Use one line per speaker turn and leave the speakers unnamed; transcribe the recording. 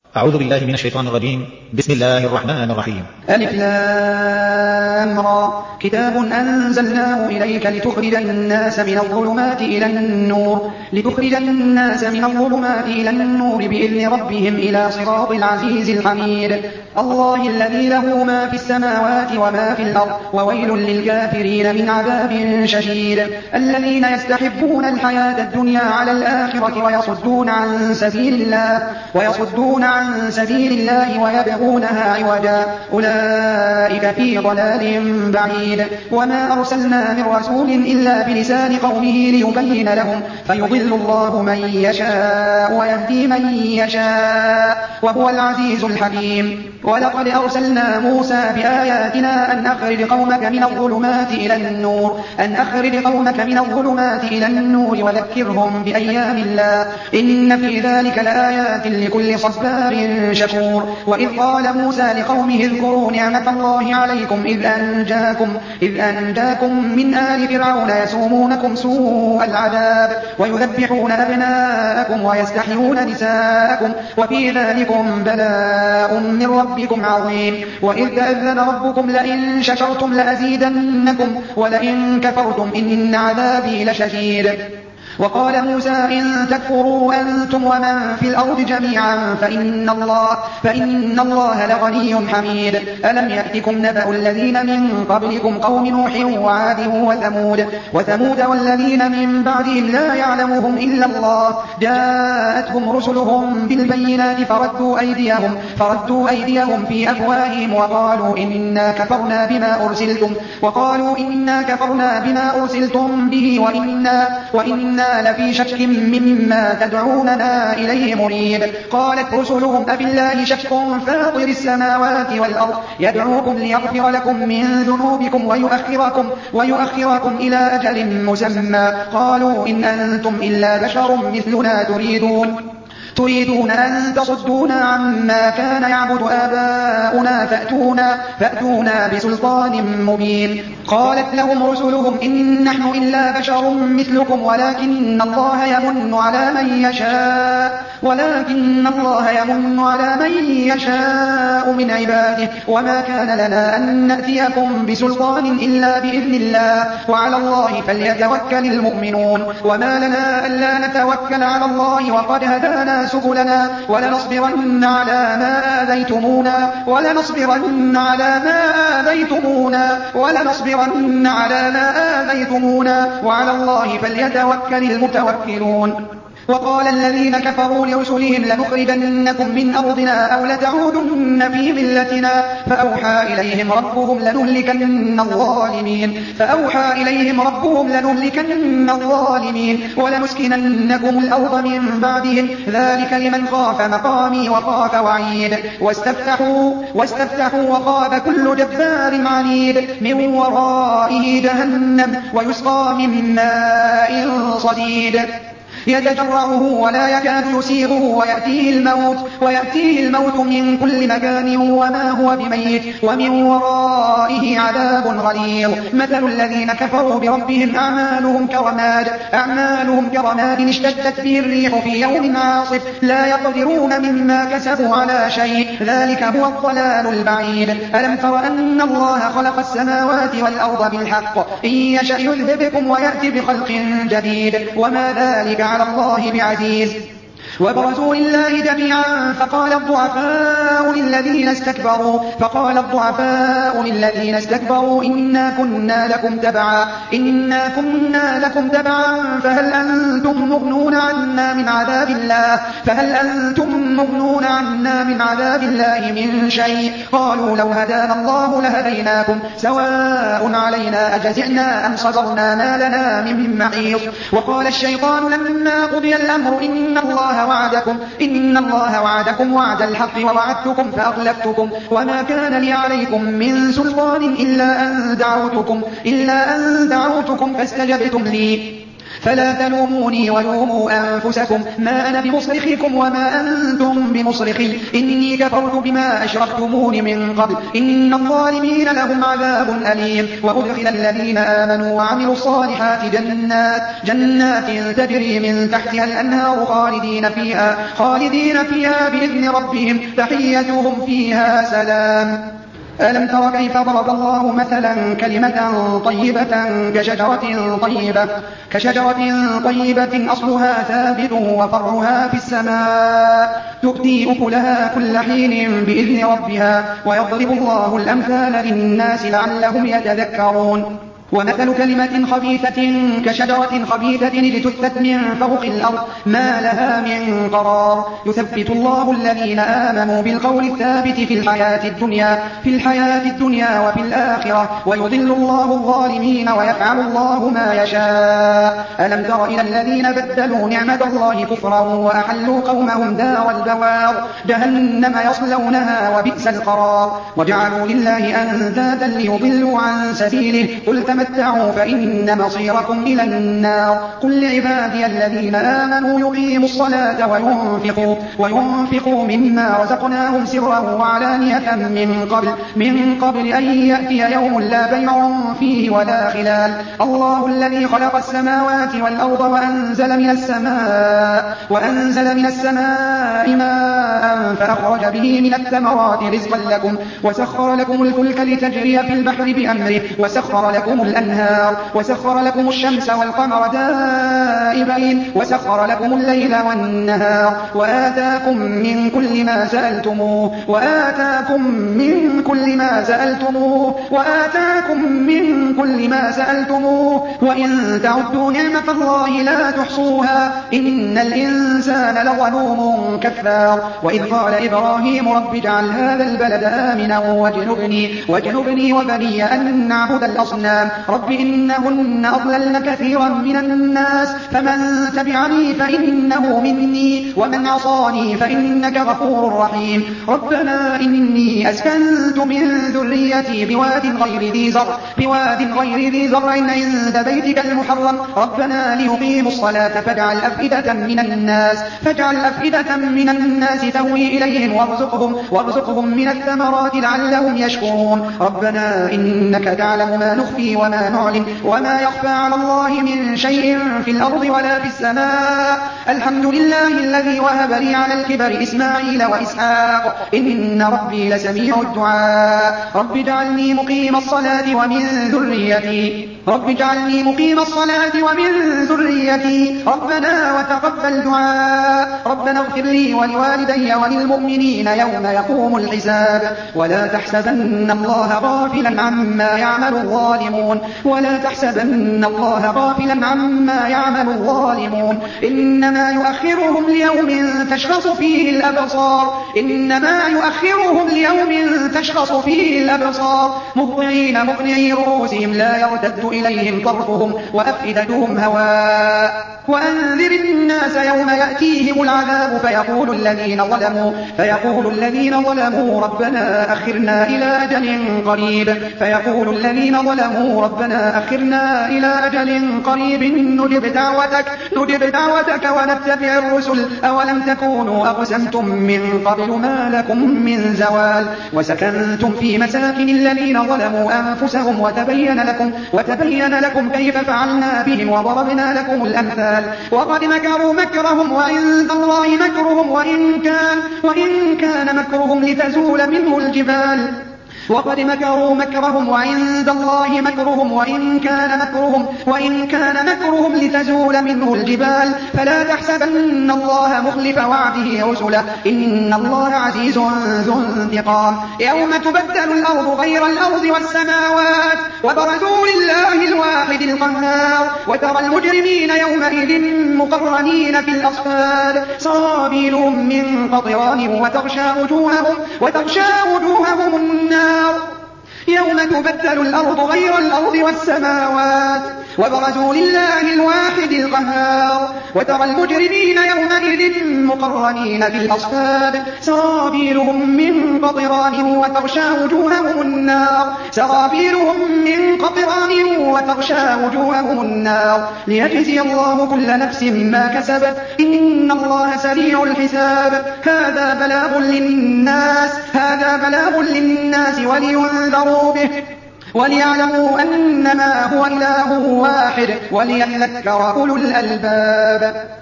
أعوذ بالله من الشيطان الرجيم. بسم الله الرحمن الرحيم.
ألف لام را كتاب أنزلناه إليك لتخرج الناس من الظلمات إلى النور بإذن ربهم إلى صراط العزيز الحميد. الله الذي له ما في السماوات وما في الأرض وويل للكافرين من عذاب شديد. الذين يستحبون الحياة الدنيا على الآخرة ويصدون عن سبيل الله ويبغونها عوجا أولئك في ضلال بعيد. وما أرسلنا من رسول إلا بلسان قومه ليبين لهم فيضل الله من يشاء ويهدي من يشاء وهو العزيز الحكيم. ولقد أرسلنا موسى بآياتنا أن أخرج قومك من الظلمات إلى النور وذكرهم بأيام الله إن في ذلك لآيات لكل صبار شكور. وإذ قال موسى لقومه اذكروا نعمة الله عليكم إذ أنجاكم من آل فرعون يسومونكم سوء العذاب ويذبحون أبناءكم ويستحيون نساءكم وفي ذلكم بلاء من ربكم عظيم. وإذ تأذن ربكم لئن شكرتم لأزيدنكم ولئن كفرتم إن عذابي لشديد. وقال موسى إن تكفروا أنتم ومن في الأرض جميعا فإن الله لغني حميد. ألم يأتكم نبأ الذين من قبلكم قوم نوح وعاد وثمود والذين من بعدهم لا يعلمهم إلا الله جاءتهم رسلهم بالبينات فردوا أيديهم في أفواههم وقالوا إنا كفرنا بما أرسلتم به وإنا لفي شك مما تدعوننا إليه مريب. قالت رسلهم أبالله شك فاطر السماوات والأرض يدعوكم ليغفر لكم من ذنوبكم ويؤخركم إلى أجل مسمى قالوا إن أنتم إلا بشر مثلنا تريدون أن تصدونا عما كان يعبد آباؤنا فأتونا بسلطان مبين. قالت لهم رسلهم إن نحن إلا بشر مثلكم ولكن الله يمن على من يشاء من عباده وما كان لنا أن نأتيكم بسلطان إلا بإذن الله وعلى الله فليتوكل المؤمنون. وما لنا ألا نتوكل على الله وقد هدانا سبلنا ولنصبرن على ما آذيتمونا وعلى الله فليتوكل المتوكلون. وقال الذين كفروا لرسلهم لنخرجنكم من أرضنا أو لتعودن في ملتنا فأوحى إليهم ربهم لنهلكن الظالمين ولنسكننكم الأرض من بعدهم ذلك لمن خاف مقامي وخاف وعيد. واستفتحوا وخاب كل جبار عنيد من ورائه جهنم ويسقى من ماء صديد يتجرعه ولا يكاد يسيغه ويأتيه الموت من كل مكان وما هو بميت ومن ورائه عذاب غليظ. مثل الذين كفروا بربهم أعمالهم كرماد اشتدت به الريح في يوم عاصف لا يقدرون مما كسبوا على شيء ذلك هو الضلال البعيد. ألم تر أن الله خلق السماوات والأرض بالحق إن يشأ يذهبكم ويأتي بخلق جديد وما ذلك على الله بعزيز. وبرزوا لله جميعا فقال الضعفاء للذين استكبروا إنا كنا لكم تبعا فهل أنتم مغنون عنا من عذاب الله من شيء قالوا لو هدانا الله لهديناكم سواء علينا أجزعنا أم صبرنا ما لنا من محيص. وقال الشيطان لما قضي الأمر إن الله وعدكم وعد الحق ووعدتكم فأخلفتكم وما كان لي عليكم من سلطان إلا أن دعوتكم فاستجبتم لي فلا تلوموني ولوموا أنفسكم ما أنا بمصرخكم وما أنتم بمصرخي إني كفرت بما أشركتمون من قبل إن الظالمين لهم عذاب أليم. وأدخل الذين آمنوا وعملوا الصالحات جنات تجري من تحتها الأنهار خالدين فيها بإذن ربهم تحيتهم فيها سلام. ألم تر كيف ضرب الله مثلا كلمة طيبة كشجرة طيبة أصلها ثابت وفرعها في السماء تؤتي أكلها كل حين بإذن ربها ويضرب الله الأمثال للناس لعلهم يتذكرون. ومثل كلمة خبيثة كشجرة خبيثة اجتثت من فوق الأرض ما لها من قرار يثبت الله الذين آمنوا بالقول الثابت في الحياة الدنيا وفي الآخرة ويضل الله الظالمين ويفعل الله ما يشاء. ألم تر إلى الذين بدلوا نعمة الله كفرا وأحلوا قومهم دار البوار جهنم يصلونها وبئس القرار وجعلوا لله أندادا ليضلوا عن سبيله قل تمتعوا فإن مصيركم إلى النار. قل لعبادي الذين آمنوا يقيموا الصلاة وينفقوا مما رزقناهم سرا وعلانية من قبل أن يأتي يوم لا بيع فيه ولا خلال. الله الذي خلق السماوات والأرض وأنزل من السماء ماء فأخرج به من الثمرات رزقا لكم وسخر لكم الفلك لتجري في البحر بأمره وسخر لكم الأنهار وسخر لكم الشمس والقمر دائبين وسخر لكم الليل والنهار وآتاكم من كل ما سألتموه وإن تعدوا نعمة الله لا تحصوها إن الإنسان لظلوم كفار. وإذ قال إبراهيم رب اجعل هذا البلد آمنا واجنبني وبني أن نعبد الأصنام رب إنهن أضللن كثيرا من الناس فمن تبعني فإنه مني ومن عصاني فإنك غفور رحيم. ربنا إني أسكنت من ذريتي بواد غير ذي زرع عند بيتك المحرم ربنا ليقيموا الصلاة فاجعل أفئدة من الناس تهوي إليهم وارزقهم من الثمرات لعلهم يشكرون. ربنا إنك تعلم ما نخفي وما نعلن وما يخفى على الله من شيء في الأرض ولا في السماء. الحمد لله الذي وهب لي على الكبر إسماعيل وإسحاق إن ربي لسميع الدعاء. رب اجعلني مقيم الصلاة ومن ذريتي ربنا وتقبل دعاء. ربنا اغفر لي ولوالدي وللمؤمنين يوم يقوم الحساب. ولا تحسبن الله غافلا عما يعمل الظالمون إنما يؤخرهم ليوم تشخص فيه الأبصار مقنعي رؤوسهم لا يرتد إليهم طرفهم وأفئدتهم هواء. وأنذر الناس يوم يأتيهم العذاب فيقول الذين ظلموا ربنا أخرنا إلى أجل قريب نجب دعوتك ونتبع الرسل أولم تكونوا أقسمتم من قبل ما لكم من زوال. وسكنتم في مساكن الذين ظلموا أنفسهم وتبين لكم كيف فعلنا بهم وضربنا لكم الأمثال. وقد مكروا مكرهم وعند الله مكرهم وإن كان مكرهم لتزول منه الجبال. وقد مكروا مكرهم وعند الله مكرهم وإن كان مكرهم لتزول منه الجبال. فلا تحسبن الله مخلف وعده رسله إن الله عزيز ذو انتقام. يوم تبدل الأرض غير الأرض والسماوات وبرزوا لله الواحد القهار. وترى المجرمين يومئذ مقرنين في الأصفاد سرابيلهم من قطران وتغشى وجوههم النار. يوم تبدل الأرض غير الأرض والسماوات وبرزوا لله الواحد القهار وترى المجرمين يومئذ مقرنين في الأصفاد سرابيلهم من قطران وتغشى وجوههم النار ليجزي الله كل نفس ما كسبت إن الله سريع الحساب. هذا بلاغ للناس ولينذروا به وليعلموا أنما هو إله واحد وليذكر أولو الألباب.